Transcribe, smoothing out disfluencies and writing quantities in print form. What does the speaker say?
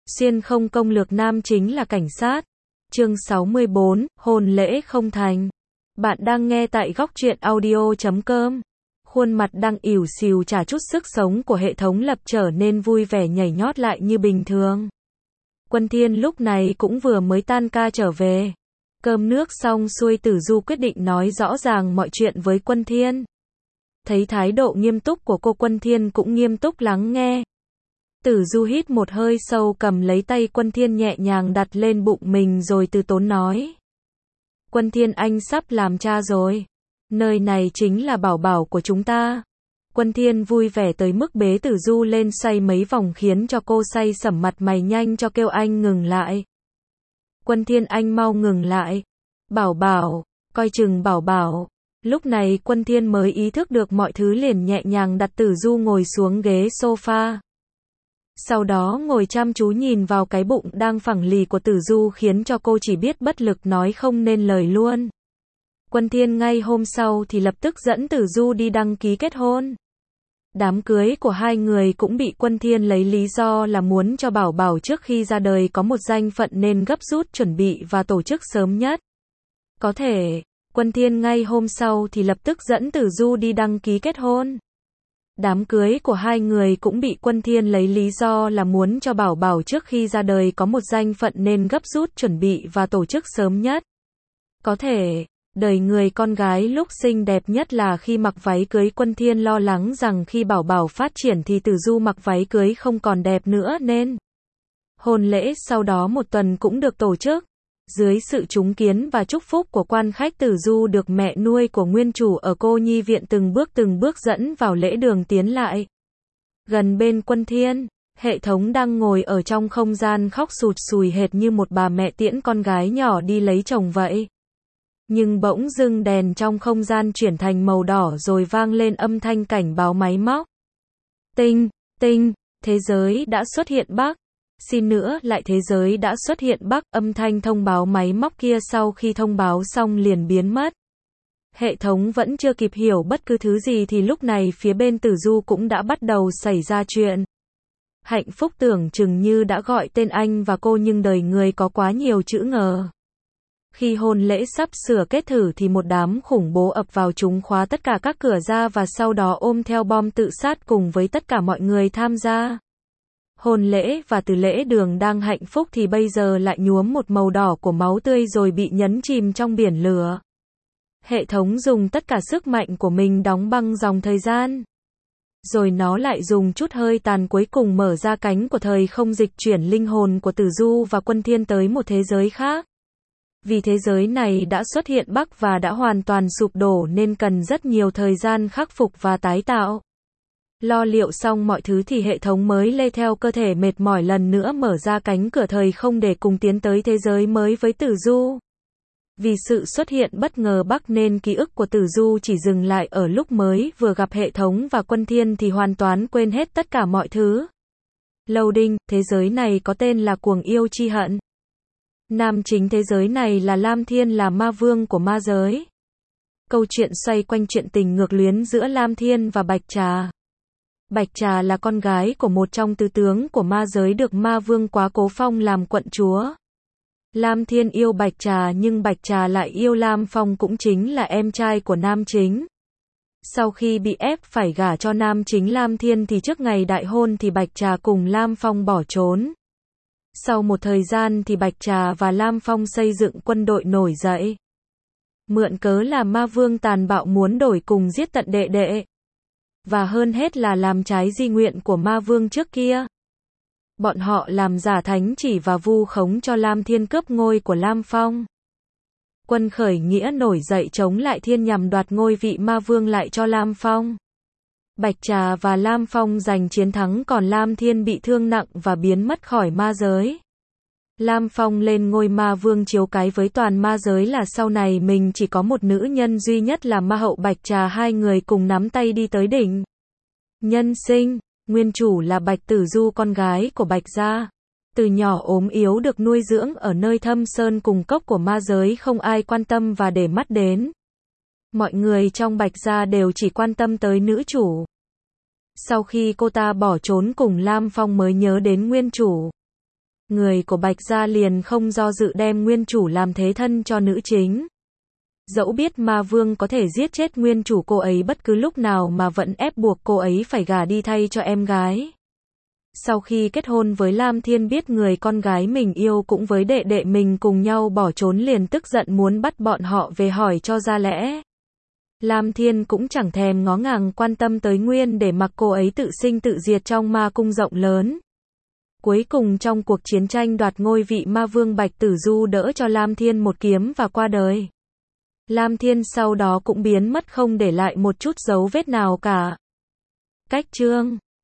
Xuyên không công lược nam chính là cảnh sát. Chương 64, hôn lễ không thành. Bạn đang nghe tại góc truyện audio.com. Khuôn mặt đang ỉu xìu trả chút sức sống của hệ thống lập trở nên vui vẻ nhảy nhót lại như bình thường. Quân Thiên lúc này cũng vừa mới tan ca trở về. Cơm nước xong xuôi, Tử Du quyết định nói rõ ràng mọi chuyện với Quân Thiên. Thấy thái độ nghiêm túc của cô, Quân Thiên cũng nghiêm túc lắng nghe. Tử Du hít một hơi sâu, cầm lấy tay Quân Thiên nhẹ nhàng đặt lên bụng mình rồi từ tốn nói. Quân Thiên, anh sắp làm cha rồi. Nơi này chính là bảo bảo của chúng ta. Quân Thiên vui vẻ tới mức bế Tử Du lên xoay mấy vòng khiến cho cô say sẩm mặt mày, nhanh cho kêu anh ngừng lại. Quân Thiên, anh mau ngừng lại. Bảo bảo, coi chừng bảo bảo. Lúc này Quân Thiên mới ý thức được mọi thứ, liền nhẹ nhàng đặt Tử Du ngồi xuống ghế sofa. Sau đó ngồi chăm chú nhìn vào cái bụng đang phẳng lì của Tử Du khiến cho cô chỉ biết bất lực nói không nên lời luôn. Quân Thiên ngay hôm sau thì lập tức dẫn Tử Du đi đăng ký kết hôn. Đám cưới của hai người cũng bị Quân Thiên lấy lý do là muốn cho bảo bảo trước khi ra đời có một danh phận nên gấp rút chuẩn bị và tổ chức sớm nhất có thể. Quân Thiên ngay hôm sau thì lập tức dẫn Tử Du đi đăng ký kết hôn. Đám cưới của hai người cũng bị Quân Thiên lấy lý do là muốn cho bảo bảo trước khi ra đời có một danh phận nên gấp rút chuẩn bị và tổ chức sớm nhất có thể. Đời người con gái lúc xinh đẹp nhất là khi mặc váy cưới. Quân Thiên lo lắng rằng khi bảo bảo phát triển thì Tử Du mặc váy cưới không còn đẹp nữa nên hôn lễ sau đó một tuần cũng được tổ chức. Dưới sự chứng kiến và chúc phúc của quan khách, Tử Du được mẹ nuôi của nguyên chủ ở cô nhi viện từng bước dẫn vào lễ đường tiến lại. Gần bên Quân Thiên, hệ thống đang ngồi ở trong không gian khóc sụt sùi hệt như một bà mẹ tiễn con gái nhỏ đi lấy chồng vậy. Nhưng bỗng dưng đèn trong không gian chuyển thành màu đỏ rồi vang lên âm thanh cảnh báo máy móc. Tinh, tinh, thế giới đã xuất hiện bug. Xin nữa lại thế giới đã xuất hiện bug. Âm thanh thông báo máy móc kia sau khi thông báo xong liền biến mất. Hệ thống vẫn chưa kịp hiểu bất cứ thứ gì thì lúc này phía bên Tử Du cũng đã bắt đầu xảy ra chuyện. Hạnh phúc tưởng chừng như đã gọi tên anh và cô nhưng đời người có quá nhiều chữ ngờ. Khi hôn lễ sắp sửa kết thử thì một đám khủng bố ập vào, chúng khóa tất cả các cửa ra và sau đó ôm theo bom tự sát cùng với tất cả mọi người tham gia hôn lễ. Và từ lễ đường đang hạnh phúc thì bây giờ lại nhuốm một màu đỏ của máu tươi rồi bị nhấn chìm trong biển lửa. Hệ thống dùng tất cả sức mạnh của mình đóng băng dòng thời gian. Rồi nó lại dùng chút hơi tàn cuối cùng mở ra cánh của thời không, dịch chuyển linh hồn của Tử Du và Quân Thiên tới một thế giới khác. Vì thế giới này đã xuất hiện bug và đã hoàn toàn sụp đổ nên cần rất nhiều thời gian khắc phục và tái tạo. Lo liệu xong mọi thứ thì hệ thống mới lê theo cơ thể mệt mỏi lần nữa mở ra cánh cửa thời không để cùng tiến tới thế giới mới với Tử Du. Vì sự xuất hiện bất ngờ bug nên ký ức của Tử Du chỉ dừng lại ở lúc mới vừa gặp hệ thống và Quân Thiên thì hoàn toàn quên hết tất cả mọi thứ. Loading, thế giới này có tên là Cuồng Yêu Chi Hận. Nam chính thế giới này là Lam Thiên, là ma vương của ma giới. Câu chuyện xoay quanh chuyện tình ngược luyến giữa Lam Thiên và Bạch Trà. Bạch Trà là con gái của một trong tứ tướng của ma giới được ma vương Quá Cố Phong làm quận chúa. Lam Thiên yêu Bạch Trà nhưng Bạch Trà lại yêu Lam Phong, cũng chính là em trai của nam chính. Sau khi bị ép phải gả cho nam chính Lam Thiên thì trước ngày đại hôn thì Bạch Trà cùng Lam Phong bỏ trốn. Sau một thời gian thì Bạch Trà và Lam Phong xây dựng quân đội nổi dậy. Mượn cớ là ma vương tàn bạo muốn đổi cùng giết tận đệ đệ. Và hơn hết là làm trái di nguyện của ma vương trước kia. Bọn họ làm giả thánh chỉ và vu khống cho Lam Thiên cướp ngôi của Lam Phong. Quân khởi nghĩa nổi dậy chống lại Thiên nhằm đoạt ngôi vị ma vương lại cho Lam Phong. Bạch Trà và Lam Phong giành chiến thắng còn Lam Thiên bị thương nặng và biến mất khỏi ma giới. Lam Phong lên ngôi ma vương chiếu cái với toàn ma giới là sau này mình chỉ có một nữ nhân duy nhất là ma hậu Bạch Trà, hai người cùng nắm tay đi tới đỉnh nhân sinh. Nguyên chủ là Bạch Tử Du, con gái của Bạch gia. Từ nhỏ ốm yếu được nuôi dưỡng ở nơi thâm sơn cùng cốc của ma giới, không ai quan tâm và để mắt đến. Mọi người trong Bạch gia đều chỉ quan tâm tới nữ chủ. Sau khi cô ta bỏ trốn cùng Lam Phong mới nhớ đến nguyên chủ. Người của Bạch gia liền không do dự đem nguyên chủ làm thế thân cho nữ chính. Dẫu biết ma vương có thể giết chết nguyên chủ cô ấy bất cứ lúc nào mà vẫn ép buộc cô ấy phải gả đi thay cho em gái. Sau khi kết hôn với Lam Thiên biết người con gái mình yêu cũng với đệ đệ mình cùng nhau bỏ trốn liền tức giận muốn bắt bọn họ về hỏi cho ra lẽ. Lam Thiên cũng chẳng thèm ngó ngàng quan tâm tới Nguyên để mặc cô ấy tự sinh tự diệt trong ma cung rộng lớn. Cuối cùng trong cuộc chiến tranh đoạt ngôi vị ma vương Bạch Tử Du đỡ cho Lam Thiên một kiếm và qua đời. Lam Thiên sau đó cũng biến mất không để lại một chút dấu vết nào cả. Cách chương